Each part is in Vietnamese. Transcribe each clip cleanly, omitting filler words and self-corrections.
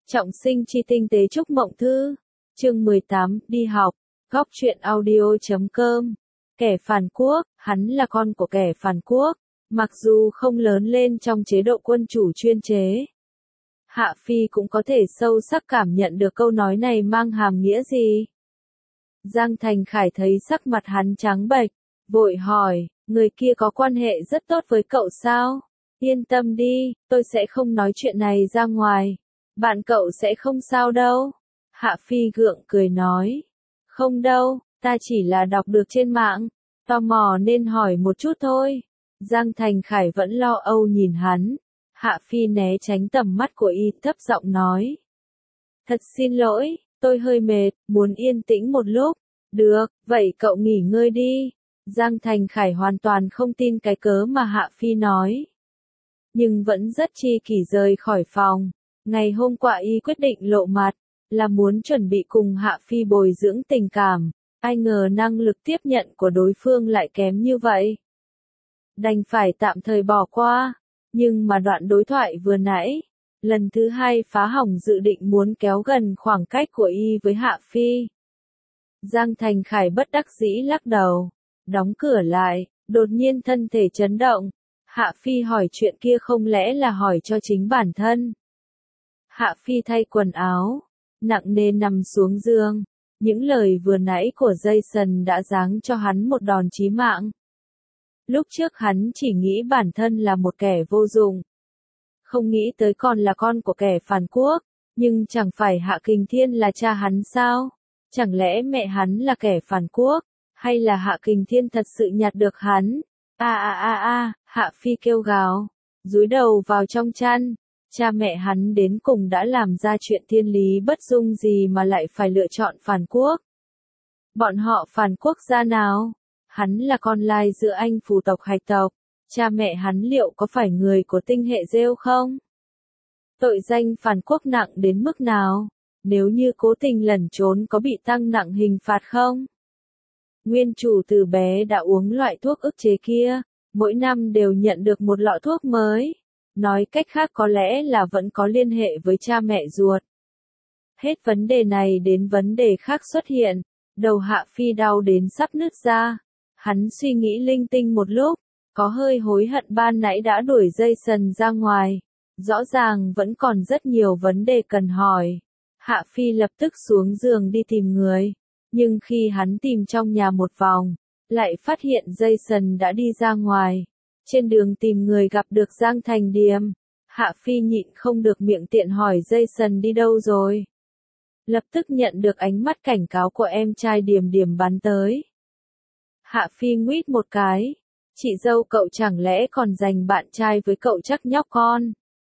Trọng sinh chi tinh tế chúc mộng thư. Chương 18, đi học. Góc truyện audio.com. Kẻ phản quốc, hắn là con của kẻ phản quốc, mặc dù không lớn lên trong chế độ quân chủ chuyên chế. Hạ Phi cũng có thể sâu sắc cảm nhận được câu nói này mang hàm nghĩa gì. Giang Thành Khải thấy sắc mặt hắn trắng bệch, vội hỏi, người kia có quan hệ rất tốt với cậu sao? Yên tâm đi, tôi sẽ không nói chuyện này ra ngoài. Bạn cậu sẽ không sao đâu. Hạ Phi gượng cười nói. Không đâu, ta chỉ là đọc được trên mạng, tò mò nên hỏi một chút thôi. Giang Thành Khải vẫn lo âu nhìn hắn. Hạ Phi né tránh tầm mắt của y, thấp giọng nói. Thật xin lỗi, tôi hơi mệt, muốn yên tĩnh một lúc. Được, vậy cậu nghỉ ngơi đi. Giang Thành Khải hoàn toàn không tin cái cớ mà Hạ Phi nói. Nhưng vẫn rất chi kỷ rời khỏi phòng. Ngày hôm qua y quyết định lộ mặt, là muốn chuẩn bị cùng Hạ Phi bồi dưỡng tình cảm. Ai ngờ năng lực tiếp nhận của đối phương lại kém như vậy. Đành phải tạm thời bỏ qua. Nhưng mà đoạn đối thoại vừa nãy, lần thứ hai phá hỏng dự định muốn kéo gần khoảng cách của y với Hạ Phi. Giang Thành Khải bất đắc dĩ lắc đầu, đóng cửa lại, đột nhiên thân thể chấn động. Hạ Phi hỏi chuyện kia không lẽ là hỏi cho chính bản thân. Hạ Phi thay quần áo, nặng nề nằm xuống giường. Những lời vừa nãy của Jason đã giáng cho hắn một đòn chí mạng. Lúc trước hắn chỉ nghĩ bản thân là một kẻ vô dụng. Không nghĩ tới còn là con của kẻ phản quốc. Nhưng chẳng phải Hạ Kình Thiên là cha hắn sao? Chẳng lẽ mẹ hắn là kẻ phản quốc? Hay là Hạ Kình Thiên thật sự nhặt được hắn? Hạ Phi kêu gào, dúi đầu vào trong chăn. Cha mẹ hắn đến cùng đã làm ra chuyện thiên lý bất dung gì mà lại phải lựa chọn phản quốc? Bọn họ phản quốc gia nào? Hắn là con lai giữa anh phù tộc Hạch tộc. Cha mẹ hắn liệu có phải người của tinh hệ Rêu không? Tội danh phản quốc nặng đến mức nào? Nếu như cố tình lẩn trốn có bị tăng nặng hình phạt không? Nguyên chủ từ bé đã uống loại thuốc ức chế kia, mỗi năm đều nhận được một lọ thuốc mới. Nói cách khác có lẽ là vẫn có liên hệ với cha mẹ ruột. Hết vấn đề này đến vấn đề khác xuất hiện, đầu Hạ Phi đau đến sắp nứt ra. Hắn suy nghĩ linh tinh một lúc, có hơi hối hận ban nãy đã đuổi Jason ra ngoài. Rõ ràng vẫn còn rất nhiều vấn đề cần hỏi. Hạ Phi lập tức xuống giường đi tìm người. Nhưng khi hắn tìm trong nhà một vòng, lại phát hiện Jason đã đi ra ngoài. Trên đường tìm người gặp được Giang Thành Điềm. Hạ Phi nhịn không được miệng tiện hỏi Jason đi đâu rồi. Lập tức nhận được ánh mắt cảnh cáo của em trai Điềm Điềm bắn tới. Hạ Phi nguýt một cái. Chị dâu cậu chẳng lẽ còn giành bạn trai với cậu chắc nhóc con.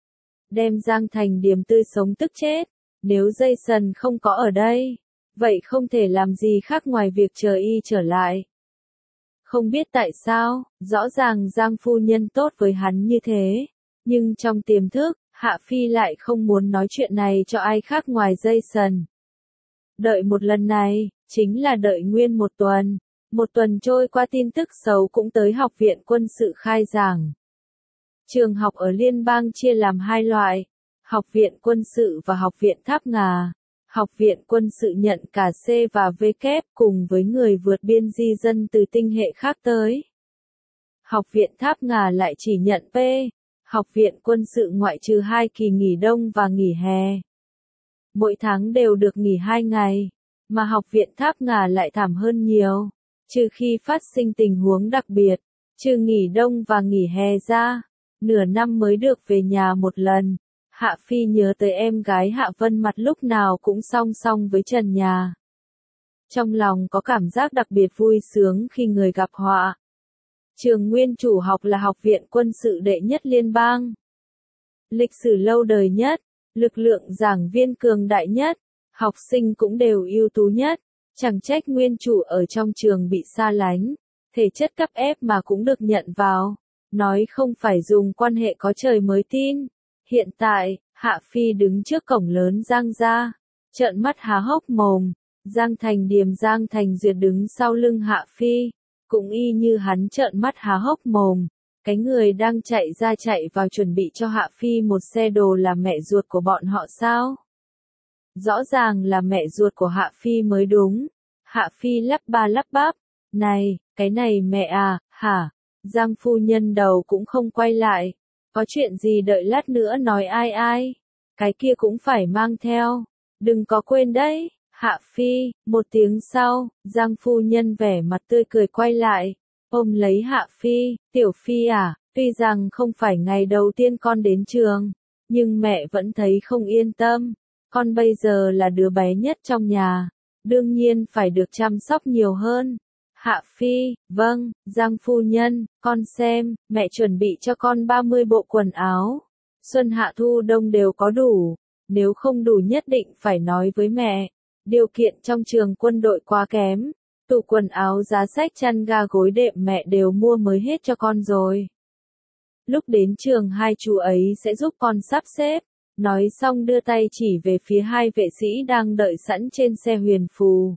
Đem Giang Thành Điềm tươi sống tức chết. Nếu Jason không có ở đây, vậy không thể làm gì khác ngoài việc chờ y trở lại. Không biết tại sao, rõ ràng Giang phu nhân tốt với hắn như thế. Nhưng trong tiềm thức, Hạ Phi lại không muốn nói chuyện này cho ai khác ngoài Jason. Đợi một lần này, chính là đợi nguyên một tuần. Một tuần trôi qua tin tức xấu cũng tới học viện quân sự khai giảng. Trường học ở liên bang chia làm hai loại. Học viện quân sự và học viện tháp ngà. Học viện quân sự nhận cả C và V kép cùng với người vượt biên di dân từ tinh hệ khác tới. Học viện tháp ngà lại chỉ nhận P. Học viện quân sự ngoại trừ 2 kỳ nghỉ đông và nghỉ hè. Mỗi tháng đều được nghỉ 2 ngày. Mà học viện tháp ngà lại thảm hơn nhiều. Trừ khi phát sinh tình huống đặc biệt. Trừ nghỉ đông và nghỉ hè ra. Nửa năm mới được về nhà một lần. Hạ Phi nhớ tới em gái Hạ Vân mặt lúc nào cũng song song với trần nhà. Trong lòng có cảm giác đặc biệt vui sướng khi người gặp họa. Trường nguyên chủ học là học viện quân sự đệ nhất liên bang. Lịch sử lâu đời nhất, lực lượng giảng viên cường đại nhất, học sinh cũng đều ưu tú nhất. Chẳng trách nguyên chủ ở trong trường bị xa lánh, thể chất cấp ép mà cũng được nhận vào. Nói không phải dùng quan hệ có trời mới tin. Hiện tại, Hạ Phi đứng trước cổng lớn Giang gia, trợn mắt há hốc mồm. Giang Thành Điềm Giang Thành Duyệt đứng sau lưng Hạ Phi, cũng y như hắn trợn mắt há hốc mồm. Cái người đang chạy ra chạy vào chuẩn bị cho Hạ Phi một xe đồ là mẹ ruột của bọn họ sao? Rõ ràng là mẹ ruột của Hạ Phi mới đúng. Hạ Phi lắp ba lắp bắp. Này, cái này mẹ à, hả? Giang phu nhân đầu cũng không quay lại. Có chuyện gì đợi lát nữa nói ai. Cái kia cũng phải mang theo. Đừng có quên đấy. Hạ Phi, một tiếng sau, Giang phu nhân vẻ mặt tươi cười quay lại. Ôm lấy Hạ Phi, Tiểu Phi à, tuy rằng không phải ngày đầu tiên con đến trường, nhưng mẹ vẫn thấy không yên tâm. Con bây giờ là đứa bé nhất trong nhà, đương nhiên phải được chăm sóc nhiều hơn. Hạ Phi, vâng, Giang phu nhân, con xem, mẹ chuẩn bị cho con 30 bộ quần áo. Xuân hạ thu đông đều có đủ, nếu không đủ nhất định phải nói với mẹ. Điều kiện trong trường quân đội quá kém, tủ quần áo giá sách chăn ga gối đệm mẹ đều mua mới hết cho con rồi. Lúc đến trường hai chú ấy sẽ giúp con sắp xếp. Nói xong đưa tay chỉ về phía hai vệ sĩ đang đợi sẵn trên xe huyền phù.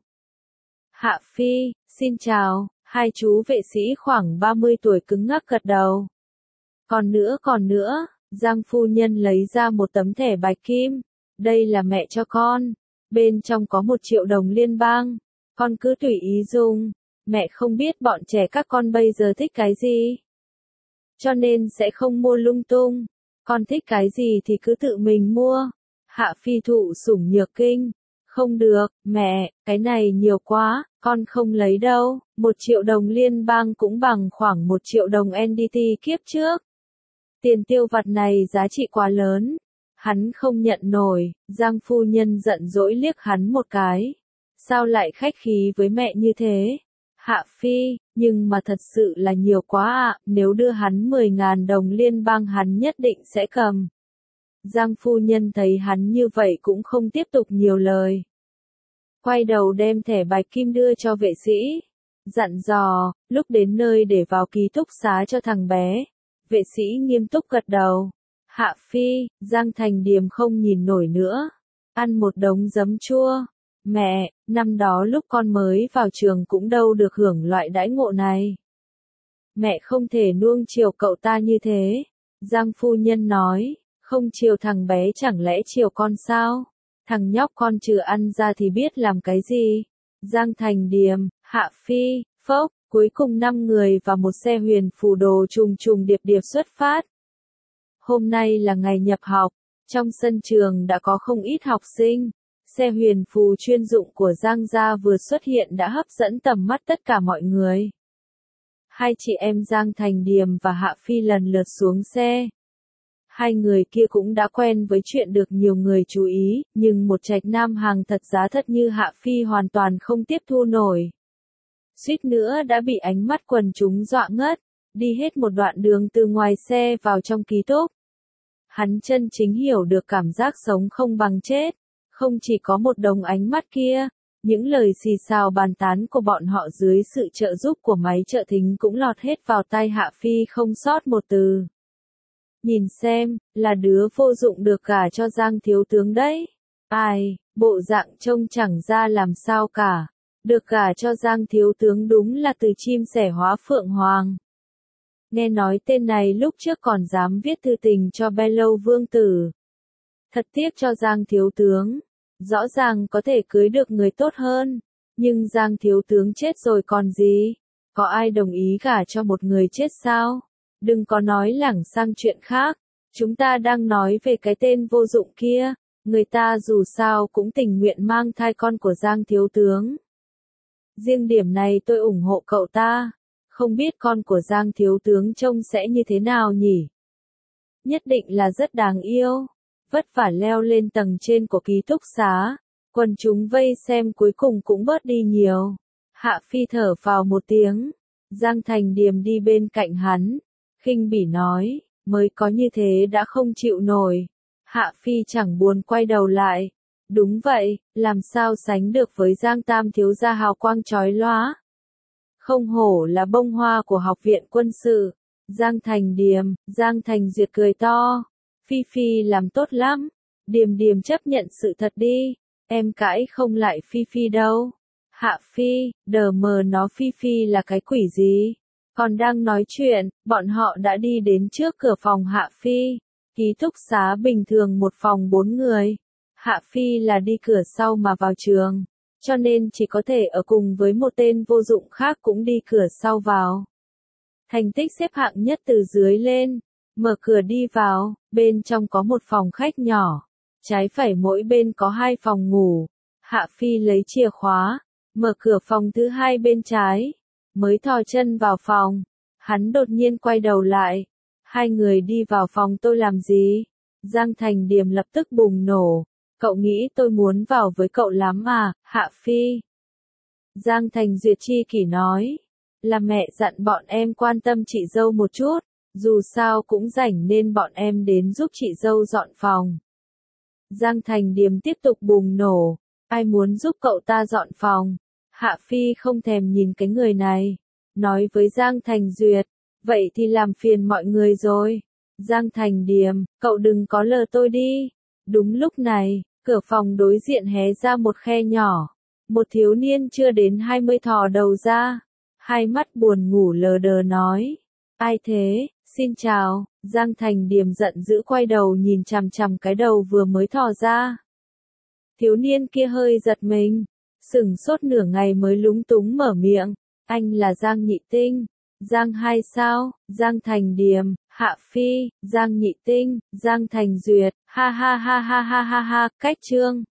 Hạ Phi, xin chào, hai chú vệ sĩ khoảng 30 tuổi cứng ngắc gật đầu. Còn nữa, Giang phu nhân lấy ra một tấm thẻ bạch kim. Đây là mẹ cho con. Bên trong có 1 triệu đồng liên bang. Con cứ tùy ý dùng. Mẹ không biết bọn trẻ các con bây giờ thích cái gì. Cho nên sẽ không mua lung tung. Con thích cái gì thì cứ tự mình mua. Hạ Phi thụ sủng nhược kinh. Không được, mẹ, cái này nhiều quá, con không lấy đâu. 1 triệu đồng liên bang cũng bằng khoảng 1 triệu đồng NDT kiếp trước. Tiền tiêu vặt này giá trị quá lớn. Hắn không nhận nổi, Giang phu nhân giận dỗi liếc hắn một cái. Sao lại khách khí với mẹ như thế? Hạ Phi, nhưng mà thật sự là nhiều quá ạ, nếu đưa hắn 10.000 đồng liên bang hắn nhất định sẽ cầm. Giang phu nhân thấy hắn như vậy cũng không tiếp tục nhiều lời. Quay đầu đem thẻ bạch kim đưa cho vệ sĩ. Dặn dò, lúc đến nơi để vào ký túc xá cho thằng bé. Vệ sĩ nghiêm túc gật đầu. Hạ Phi, Giang Thành Điềm không nhìn nổi nữa. Ăn một đống giấm chua. Mẹ, năm đó lúc con mới vào trường cũng đâu được hưởng loại đãi ngộ này. Mẹ không thể nuông chiều cậu ta như thế. Giang phu nhân nói, không chiều thằng bé chẳng lẽ chiều con sao? Thằng nhóc con trừ ăn ra thì biết làm cái gì? Giang Thành Điềm, Hạ Phi, Phốc, cuối cùng 5 người và một xe huyền phù đồ trùng trùng điệp điệp xuất phát. Hôm nay là ngày nhập học, trong sân trường đã có không ít học sinh. Xe huyền phù chuyên dụng của Giang gia vừa xuất hiện đã hấp dẫn tầm mắt tất cả mọi người. Hai chị em Giang Thành Điềm và Hạ Phi lần lượt xuống xe. Hai người kia cũng đã quen với chuyện được nhiều người chú ý, nhưng một trạch nam hàng thật giá thật như Hạ Phi hoàn toàn không tiếp thu nổi. Suýt nữa đã bị ánh mắt quần chúng dọa ngất, đi hết một đoạn đường từ ngoài xe vào trong ký túc. Hắn chân chính hiểu được cảm giác sống không bằng chết. Không chỉ có một đống ánh mắt kia, những lời xì xào bàn tán của bọn họ dưới sự trợ giúp của máy trợ thính cũng lọt hết vào tai Hạ Phi không sót một từ. Nhìn xem, là đứa vô dụng được gả cho Giang thiếu tướng đấy. Ai, bộ dạng trông chẳng ra làm sao cả. Được gả cho Giang thiếu tướng đúng là từ chim sẻ hóa phượng hoàng. Nghe nói tên này lúc trước còn dám viết thư tình cho Bello vương tử. Thật tiếc cho Giang thiếu tướng. Rõ ràng có thể cưới được người tốt hơn. Nhưng Giang thiếu tướng chết rồi còn gì? Có ai đồng ý gả cho một người chết sao? Đừng có nói lảng sang chuyện khác. Chúng ta đang nói về cái tên vô dụng kia. Người ta dù sao cũng tình nguyện mang thai con của Giang thiếu tướng. Riêng điểm này tôi ủng hộ cậu ta. Không biết con của Giang thiếu tướng trông sẽ như thế nào nhỉ? Nhất định là rất đáng yêu. Vất vả leo lên tầng trên của ký túc xá. Quần chúng vây xem cuối cùng cũng bớt đi nhiều. Hạ Phi thở phào một tiếng. Giang Thành Điềm đi bên cạnh hắn. Khinh bỉ nói, mới có như thế đã không chịu nổi. Hạ Phi chẳng buồn quay đầu lại. Đúng vậy, làm sao sánh được với Giang Tam thiếu gia hào quang chói lóa. Không hổ là bông hoa của học viện quân sự. Giang Thành Điềm, Giang Thành Duyệt cười to. Phi Phi làm tốt lắm. Điềm Điềm chấp nhận sự thật đi. Em cãi không lại Phi Phi đâu. Hạ Phi, đờ mờ nó Phi Phi là cái quỷ gì? Còn đang nói chuyện, bọn họ đã đi đến trước cửa phòng Hạ Phi. Ký túc xá bình thường một phòng 4 người. Hạ Phi là đi cửa sau mà vào trường, cho nên chỉ có thể ở cùng với một tên vô dụng khác cũng đi cửa sau vào. Thành tích xếp hạng nhất từ dưới lên, mở cửa đi vào, bên trong có một phòng khách nhỏ, trái phải mỗi bên có 2 phòng ngủ. Hạ Phi lấy chìa khóa, mở cửa phòng thứ 2 bên trái, mới thò chân vào phòng. Hắn đột nhiên quay đầu lại. Hai người đi vào phòng tôi làm gì? Giang Thành Điềm lập tức bùng nổ. Cậu nghĩ tôi muốn vào với cậu lắm à, Hạ Phi? Giang Thành Duyệt chi kỷ nói. Là mẹ dặn bọn em quan tâm chị dâu một chút, dù sao cũng rảnh nên bọn em đến giúp chị dâu dọn phòng. Giang Thành Điềm tiếp tục bùng nổ. Ai muốn giúp cậu ta dọn phòng? Hạ Phi không thèm nhìn cái người này. Nói với Giang Thành Duyệt. Vậy thì làm phiền mọi người rồi. Giang Thành Điềm, cậu đừng có lờ tôi đi. Đúng lúc này, cửa phòng đối diện hé ra một khe nhỏ. Một thiếu niên chưa đến 20 thò đầu ra. Hai mắt buồn ngủ lờ đờ nói. Ai thế? Xin chào. Giang Thành Điềm giận dữ quay đầu nhìn chằm chằm cái đầu vừa mới thò ra. Thiếu niên kia hơi giật mình. Sửng sốt nửa ngày mới lúng túng mở miệng. Anh là Giang Nhị Tinh. Giang hai sao? Giang Thành Điềm, Hạ Phi, Giang Nhị Tinh, Giang Thành Duyệt, ha ha ha ha ha ha ha, cách chương.